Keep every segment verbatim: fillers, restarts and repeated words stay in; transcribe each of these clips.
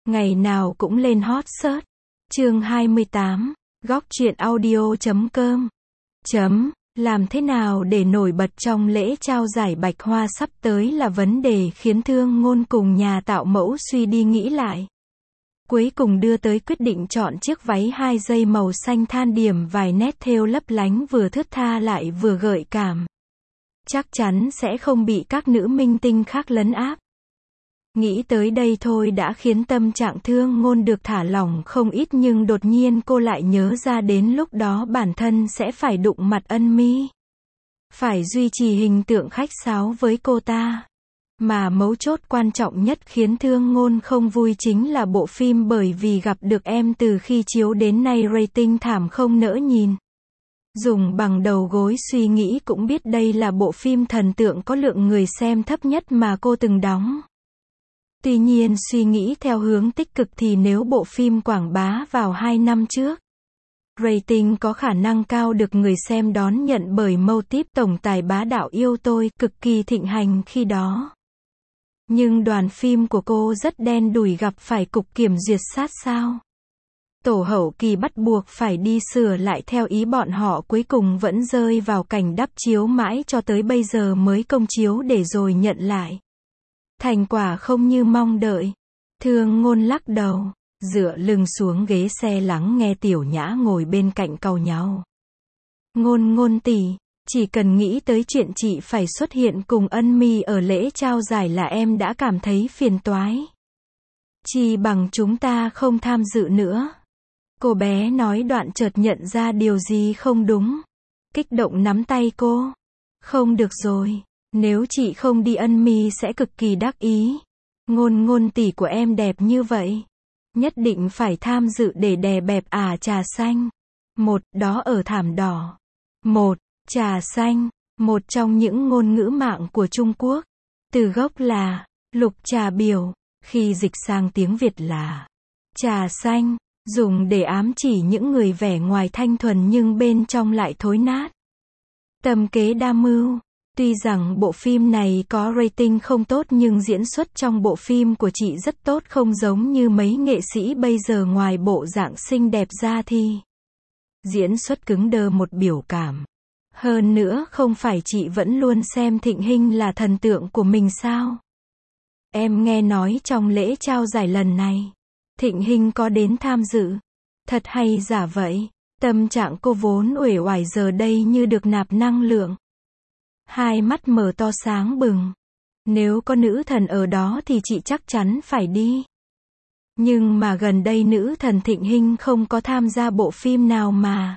Ngày nào cũng lên hot search. Chương hai mươi tám, góc truyện audio chấm com. Chấm, làm thế nào để nổi bật trong lễ trao giải Bạch Hoa sắp tới là vấn đề khiến Thương Ngôn cùng nhà tạo mẫu suy đi nghĩ lại. Cuối cùng đưa tới quyết định chọn chiếc váy hai dây màu xanh than điểm vài nét thêu lấp lánh vừa thướt tha lại vừa gợi cảm. Chắc chắn sẽ không bị các nữ minh tinh khác lấn áp. Nghĩ tới đây thôi đã khiến tâm trạng Thương Ngôn được thả lỏng không ít, nhưng đột nhiên cô lại nhớ ra đến lúc đó bản thân sẽ phải đụng mặt Ân Mi. Phải duy trì hình tượng khách sáo với cô ta. Mà mấu chốt quan trọng nhất khiến Thương Ngôn không vui chính là bộ phim, bởi vì gặp được em từ khi chiếu đến nay rating thảm không nỡ nhìn. Dùng bằng đầu gối suy nghĩ cũng biết đây là bộ phim thần tượng có lượng người xem thấp nhất mà cô từng đóng. Tuy nhiên suy nghĩ theo hướng tích cực thì nếu bộ phim quảng bá vào hai năm trước, rating có khả năng cao được người xem đón nhận, bởi mâu típ tổng tài bá đạo yêu tôi cực kỳ thịnh hành khi đó. Nhưng đoàn phim của cô rất đen đủi, gặp phải cục kiểm duyệt sát sao. Tổ hậu kỳ bắt buộc phải đi sửa lại theo ý bọn họ, cuối cùng vẫn rơi vào cảnh đắp chiếu mãi cho tới bây giờ mới công chiếu để rồi nhận lại. Thành quả không như mong đợi. Thương Ngôn lắc đầu, dựa lưng xuống ghế xe lắng nghe Tiểu Nhã ngồi bên cạnh cau nhàu. Ngôn Ngôn tỷ, chỉ cần nghĩ tới chuyện chị phải xuất hiện cùng Ân Mi ở lễ trao giải là em đã cảm thấy phiền toái. Chi bằng chúng ta không tham dự nữa. Cô bé nói đoạn chợt nhận ra điều gì không đúng. Kích động nắm tay cô. Không được rồi. Nếu chị không đi Ân Mi sẽ cực kỳ đắc ý. Ngôn Ngôn tỷ của em đẹp như vậy. Nhất định phải tham dự để đè bẹp à trà xanh. Một, đó ở thảm đỏ. Một, trà xanh. Một trong những ngôn ngữ mạng của Trung Quốc. Từ gốc là lục trà biểu. Khi dịch sang tiếng Việt là trà xanh. Dùng để ám chỉ những người vẻ ngoài thanh thuần nhưng bên trong lại thối nát. Tâm kế đa mưu. Tuy rằng bộ phim này có rating không tốt nhưng diễn xuất trong bộ phim của chị rất tốt, không giống như mấy nghệ sĩ bây giờ ngoài bộ dạng xinh đẹp ra thì diễn xuất cứng đơ một biểu cảm. Hơn nữa không phải chị vẫn luôn xem Thịnh Hinh là thần tượng của mình sao? Em nghe nói trong lễ trao giải lần này, Thịnh Hinh có đến tham dự. Thật hay giả vậy? Tâm trạng cô vốn uể oải giờ đây như được nạp năng lượng. Hai mắt mở to sáng bừng. Nếu có nữ thần ở đó thì chị chắc chắn phải đi. Nhưng mà gần đây nữ thần Thịnh Hinh không có tham gia bộ phim nào mà.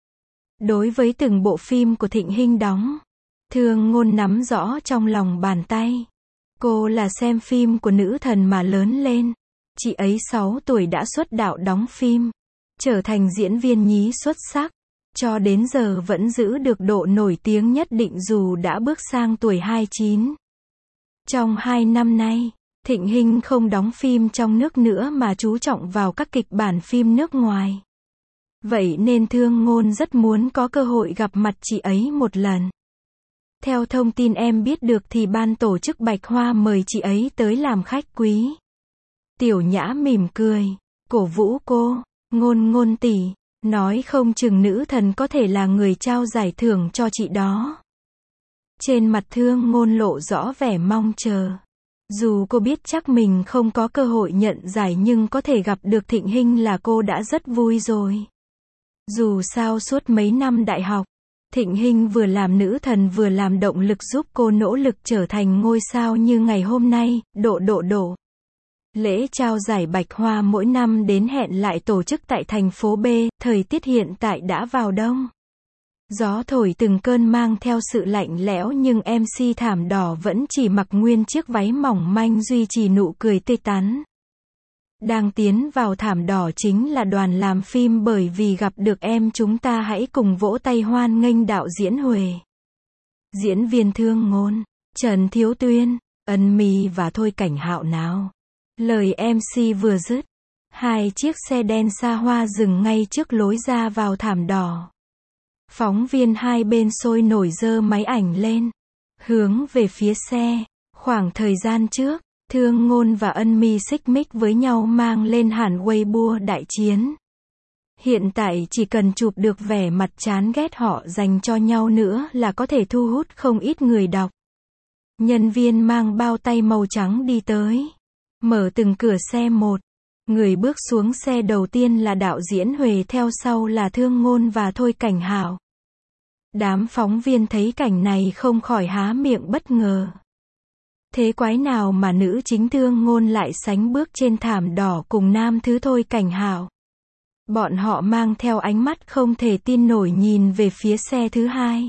Đối với từng bộ phim của Thịnh Hinh đóng, Thương Ngôn nắm rõ trong lòng bàn tay. Cô là xem phim của nữ thần mà lớn lên. Chị ấy sáu tuổi đã xuất đạo đóng phim, trở thành diễn viên nhí xuất sắc. Cho đến giờ vẫn giữ được độ nổi tiếng nhất định dù đã bước sang tuổi hai mươi chín. Trong hai năm nay, Thịnh Hinh không đóng phim trong nước nữa mà chú trọng vào các kịch bản phim nước ngoài. Vậy nên Thương Ngôn rất muốn có cơ hội gặp mặt chị ấy một lần. Theo thông tin em biết được thì ban tổ chức Bạch Hoa mời chị ấy tới làm khách quý. Tiểu Nhã mỉm cười, cổ vũ cô. Ngôn Ngôn tỷ, nói không chừng nữ thần có thể là người trao giải thưởng cho chị đó. Trên mặt Thương Ngôn lộ rõ vẻ mong chờ. Dù cô biết chắc mình không có cơ hội nhận giải nhưng có thể gặp được Thịnh Hinh là cô đã rất vui rồi. Dù sao suốt mấy năm đại học, Thịnh Hinh vừa làm nữ thần vừa làm động lực giúp cô nỗ lực trở thành ngôi sao như ngày hôm nay. Độ độ độ. Lễ trao giải Bạch Hoa mỗi năm đến hẹn lại tổ chức tại thành phố B, thời tiết hiện tại đã vào đông. Gió thổi từng cơn mang theo sự lạnh lẽo nhưng em xê thảm đỏ vẫn chỉ mặc nguyên chiếc váy mỏng manh duy trì nụ cười tươi tắn. Đang tiến vào thảm đỏ chính là đoàn làm phim, bởi vì gặp được em chúng ta hãy cùng vỗ tay hoan nghênh đạo diễn Huệ. Diễn viên Thương Ngôn, Trần Thiếu Tuyên, Ân Mi và Thôi Cảnh Hạo nào. Lời em xê vừa dứt, hai chiếc xe đen xa hoa dừng ngay trước lối ra vào thảm đỏ. Phóng viên hai bên sôi nổi giơ máy ảnh lên, hướng về phía xe. Khoảng thời gian trước, Thương Ngôn và Ân Mi xích mích với nhau mang lên hẳn Weibo đại chiến. Hiện tại chỉ cần chụp được vẻ mặt chán ghét họ dành cho nhau nữa là có thể thu hút không ít người đọc. Nhân viên mang bao tay màu trắng đi tới. Mở từng cửa xe một. Người bước xuống xe đầu tiên là đạo diễn Huệ, theo sau là Thương Ngôn và Thôi Cảnh Hạo. Đám phóng viên thấy cảnh này không khỏi há miệng bất ngờ. Thế quái nào mà nữ chính Thương Ngôn lại sánh bước trên thảm đỏ cùng nam thứ Thôi Cảnh Hạo. Bọn họ mang theo ánh mắt không thể tin nổi nhìn về phía xe thứ hai.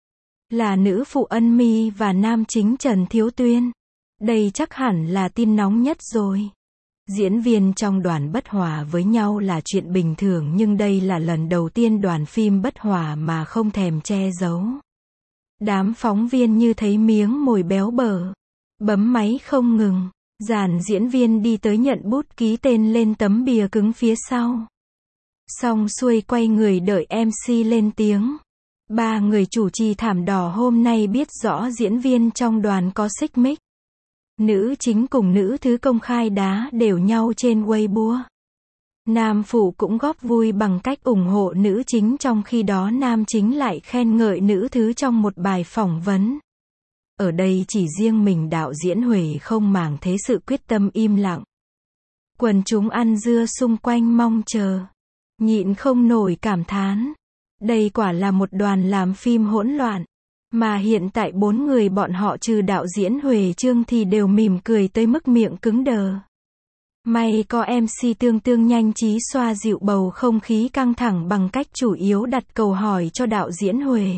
Là nữ phụ Ân Mi và nam chính Trần Thiếu Tuyên. Đây chắc hẳn là tin nóng nhất rồi. Diễn viên trong đoàn bất hòa với nhau là chuyện bình thường, nhưng đây là lần đầu tiên đoàn phim bất hòa mà không thèm che giấu. Đám phóng viên như thấy miếng mồi béo bở. Bấm máy không ngừng. Dàn diễn viên đi tới nhận bút ký tên lên tấm bìa cứng phía sau. Xong xuôi quay người đợi em xê lên tiếng. Ba người chủ trì thảm đỏ hôm nay biết rõ diễn viên trong đoàn có xích mích. Nữ chính cùng nữ thứ công khai đá đều nhau trên Weibo. Nam phụ cũng góp vui bằng cách ủng hộ nữ chính, trong khi đó nam chính lại khen ngợi nữ thứ trong một bài phỏng vấn. Ở đây chỉ riêng mình đạo diễn Huệ không màng thế sự quyết tâm im lặng. Quần chúng ăn dưa xung quanh mong chờ. Nhịn không nổi cảm thán. Đây quả là một đoàn làm phim hỗn loạn. Mà hiện tại bốn người bọn họ trừ đạo diễn Huệ Trương thì đều mỉm cười tới mức miệng cứng đờ. May có em xê Tương Tương nhanh trí xoa dịu bầu không khí căng thẳng bằng cách chủ yếu đặt câu hỏi cho đạo diễn Huệ.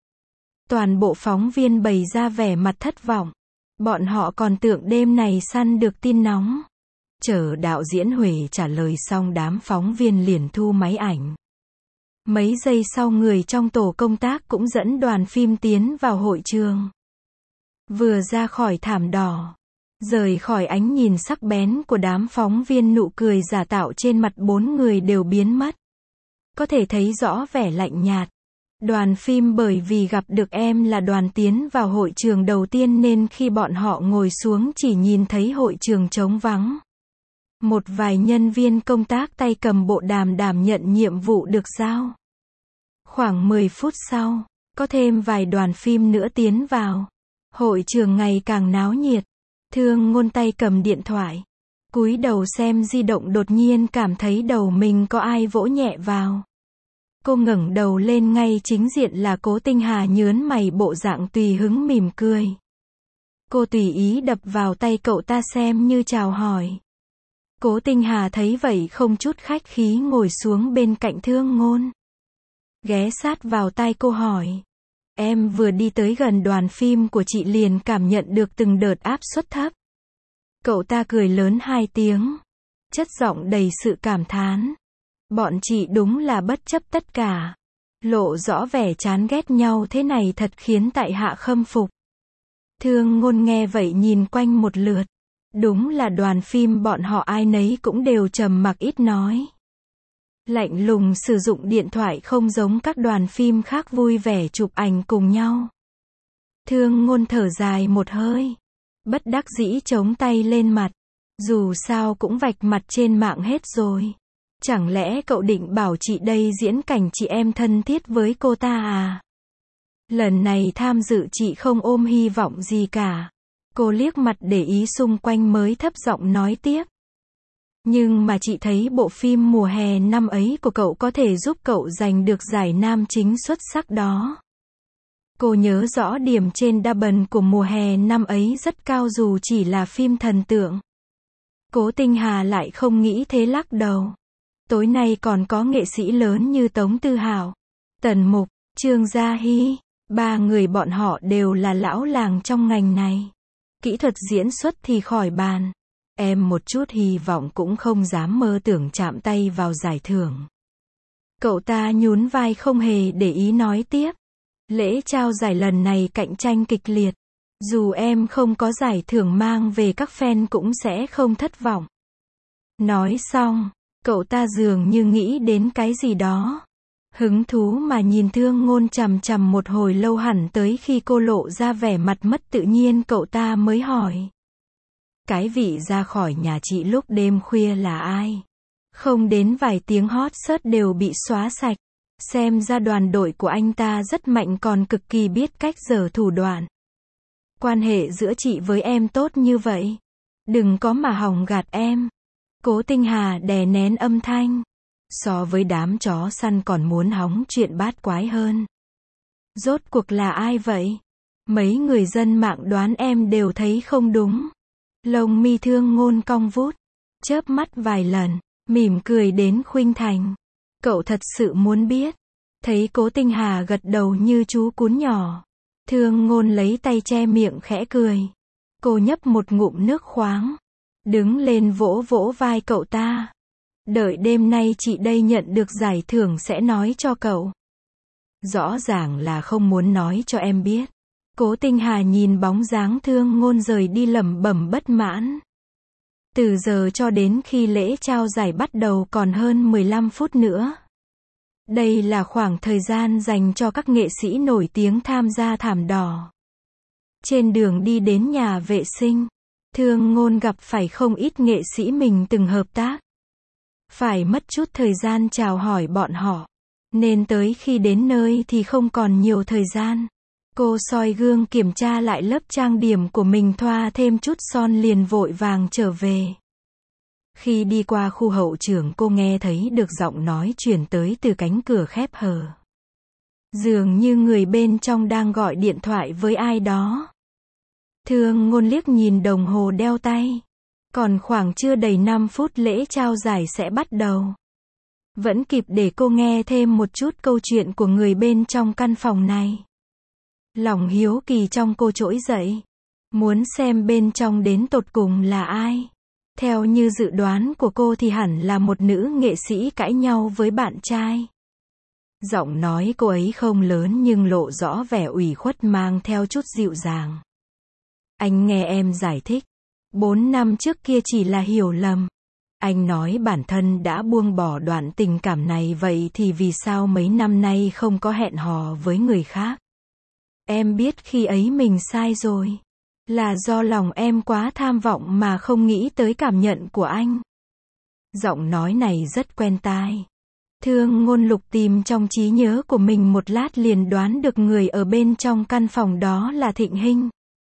Toàn bộ phóng viên bày ra vẻ mặt thất vọng. Bọn họ còn tưởng đêm này săn được tin nóng. Chờ đạo diễn Huệ trả lời xong, đám phóng viên liền thu máy ảnh. Mấy giây sau, người trong tổ công tác cũng dẫn đoàn phim tiến vào hội trường. Vừa ra khỏi thảm đỏ, rời khỏi ánh nhìn sắc bén của đám phóng viên, nụ cười giả tạo trên mặt bốn người đều biến mất. Có thể thấy rõ vẻ lạnh nhạt. Đoàn phim bởi vì gặp được em là đoàn tiến vào hội trường đầu tiên nên khi bọn họ ngồi xuống chỉ nhìn thấy hội trường trống vắng. Một vài nhân viên công tác tay cầm bộ đàm đảm nhận nhiệm vụ được giao. Khoảng mười phút sau, có thêm vài đoàn phim nữa tiến vào. Hội trường ngày càng náo nhiệt. Thương Ngôn tay cầm điện thoại, cúi đầu xem di động, đột nhiên cảm thấy đầu mình có ai vỗ nhẹ vào. Cô ngẩng đầu lên, ngay chính diện là Cố Tinh Hà, nhớn mày bộ dạng tùy hứng mỉm cười. Cô tùy ý đập vào tay cậu ta xem như chào hỏi. Cố Tinh Hà thấy vậy không chút khách khí ngồi xuống bên cạnh Thương Ngôn. Ghé sát vào tai cô hỏi. Em vừa đi tới gần đoàn phim của chị liền cảm nhận được từng đợt áp suất thấp. Cậu ta cười lớn hai tiếng. Chất giọng đầy sự cảm thán. Bọn chị đúng là bất chấp tất cả. Lộ rõ vẻ chán ghét nhau thế này thật khiến tại hạ khâm phục. Thương Ngôn nghe vậy nhìn quanh một lượt. Đúng là đoàn phim bọn họ ai nấy cũng đều trầm mặc ít nói. Lạnh lùng sử dụng điện thoại, không giống các đoàn phim khác vui vẻ chụp ảnh cùng nhau. Thương Ngôn thở dài một hơi. Bất đắc dĩ chống tay lên mặt. Dù sao cũng vạch mặt trên mạng hết rồi. Chẳng lẽ cậu định bảo chị đây diễn cảnh chị em thân thiết với cô ta à? Lần này tham dự chị không ôm hy vọng gì cả. Cô liếc mặt để ý xung quanh mới thấp giọng nói tiếp. Nhưng mà chị thấy bộ phim mùa hè năm ấy của cậu có thể giúp cậu giành được giải nam chính xuất sắc đó. Cô nhớ rõ điểm trên Double của mùa hè năm ấy rất cao dù chỉ là phim thần tượng. Cố Tinh Hà lại không nghĩ thế, lắc đầu. Tối nay còn có nghệ sĩ lớn như Tống Tư Hảo, Tần Mục, Trương Gia Hy. Ba người bọn họ đều là lão làng trong ngành này. Kỹ thuật diễn xuất thì khỏi bàn. Em một chút hy vọng cũng không dám mơ tưởng chạm tay vào giải thưởng. Cậu ta nhún vai không hề để ý nói tiếp. Lễ trao giải lần này cạnh tranh kịch liệt. Dù em không có giải thưởng mang về, các fan cũng sẽ không thất vọng. Nói xong, cậu ta dường như nghĩ đến cái gì đó. Hứng thú mà nhìn Thương Ngôn chằm chằm một hồi lâu, hẳn tới khi cô lộ ra vẻ mặt mất tự nhiên cậu ta mới hỏi. Cái vị ra khỏi nhà chị lúc đêm khuya là ai? Không đến vài tiếng hot search đều bị xóa sạch. Xem ra đoàn đội của anh ta rất mạnh còn cực kỳ biết cách giở thủ đoạn. Quan hệ giữa chị với em tốt như vậy. Đừng có mà hòng gạt em. Cố Tinh Hà đè nén âm thanh. So với đám chó săn còn muốn hóng chuyện bát quái hơn. Rốt cuộc là ai vậy? Mấy người dân mạng đoán em đều thấy không đúng. Lông mi Thương Ngôn cong vút, chớp mắt vài lần, mỉm cười đến khuynh thành. Cậu thật sự muốn biết. Thấy Cố Tinh Hà gật đầu như chú cún nhỏ. Thương Ngôn lấy tay che miệng khẽ cười. Cô nhấp một ngụm nước khoáng. Đứng lên vỗ vỗ vai cậu ta. Đợi đêm nay chị đây nhận được giải thưởng sẽ nói cho cậu. Rõ ràng là không muốn nói cho em biết. Cố Tinh Hà nhìn bóng dáng Thương Ngôn rời đi lẩm bẩm bất mãn. Từ giờ cho đến khi lễ trao giải bắt đầu còn hơn mười lăm phút nữa. Đây là khoảng thời gian dành cho các nghệ sĩ nổi tiếng tham gia thảm đỏ. Trên đường đi đến nhà vệ sinh, Thương Ngôn gặp phải không ít nghệ sĩ mình từng hợp tác. Phải mất chút thời gian chào hỏi bọn họ. Nên tới khi đến nơi thì không còn nhiều thời gian. Cô soi gương kiểm tra lại lớp trang điểm của mình, thoa thêm chút son liền vội vàng trở về. Khi đi qua khu hậu trường cô nghe thấy được giọng nói truyền tới từ cánh cửa khép hờ. Dường như người bên trong đang gọi điện thoại với ai đó. Thương Ngôn liếc nhìn đồng hồ đeo tay. Còn khoảng chưa đầy năm phút lễ trao giải sẽ bắt đầu. Vẫn kịp để cô nghe thêm một chút câu chuyện của người bên trong căn phòng này. Lòng hiếu kỳ trong cô trỗi dậy. Muốn xem bên trong đến tột cùng là ai. Theo như dự đoán của cô thì hẳn là một nữ nghệ sĩ cãi nhau với bạn trai. Giọng nói cô ấy không lớn nhưng lộ rõ vẻ ủy khuất mang theo chút dịu dàng. Anh nghe em giải thích. Bốn năm trước kia chỉ là hiểu lầm. Anh nói bản thân đã buông bỏ đoạn tình cảm này, vậy thì vì sao mấy năm nay không có hẹn hò với người khác? Em biết khi ấy mình sai rồi. Là do lòng em quá tham vọng mà không nghĩ tới cảm nhận của anh. Giọng nói này rất quen tai. Thương Ngôn lục tìm trong trí nhớ của mình một lát liền đoán được người ở bên trong căn phòng đó là Thịnh Hinh.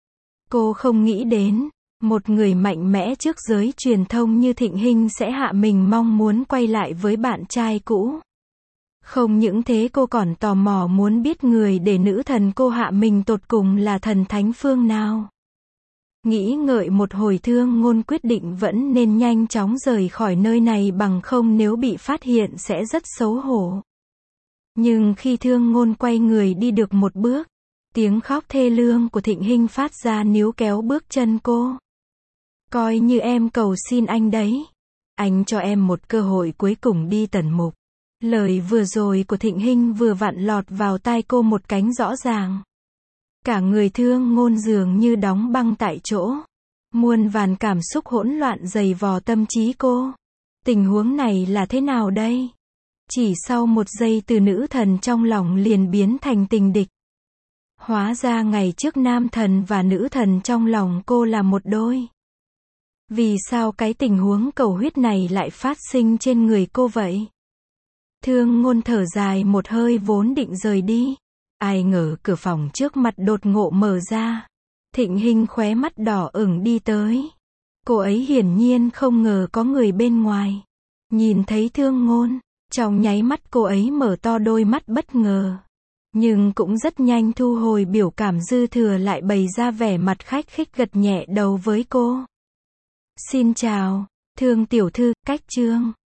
Cô không nghĩ đến, một người mạnh mẽ trước giới truyền thông như Thịnh Hinh sẽ hạ mình mong muốn quay lại với bạn trai cũ. Không những thế cô còn tò mò muốn biết người để nữ thần cô hạ mình tột cùng là thần thánh phương nào. Nghĩ ngợi một hồi Thương Ngôn quyết định vẫn nên nhanh chóng rời khỏi nơi này, bằng không nếu bị phát hiện sẽ rất xấu hổ. Nhưng khi Thương Ngôn quay người đi được một bước, tiếng khóc thê lương của Thịnh Hinh phát ra níu kéo bước chân cô. Coi như em cầu xin anh đấy. Anh cho em một cơ hội cuối cùng đi Tần Mục. Lời vừa rồi của Thịnh Hinh vừa vặn lọt vào tai cô một cánh rõ ràng. Cả người Thương Ngôn dường như đóng băng tại chỗ. Muôn vàn cảm xúc hỗn loạn dày vò tâm trí cô. Tình huống này là thế nào đây? Chỉ sau một giây từ nữ thần trong lòng liền biến thành tình địch. Hóa ra ngày trước nam thần và nữ thần trong lòng cô là một đôi. Vì sao cái tình huống cầu huyết này lại phát sinh trên người cô vậy? Thương Ngôn thở dài một hơi vốn định rời đi. Ai ngờ cửa phòng trước mặt đột ngộ mở ra. Thịnh Hinh khóe mắt đỏ ửng đi tới. Cô ấy hiển nhiên không ngờ có người bên ngoài. Nhìn thấy Thương Ngôn, trong nháy mắt cô ấy mở to đôi mắt bất ngờ. Nhưng cũng rất nhanh thu hồi biểu cảm dư thừa, lại bày ra vẻ mặt khách khích gật nhẹ đầu với cô. Xin chào, Thương tiểu thư, cách chương.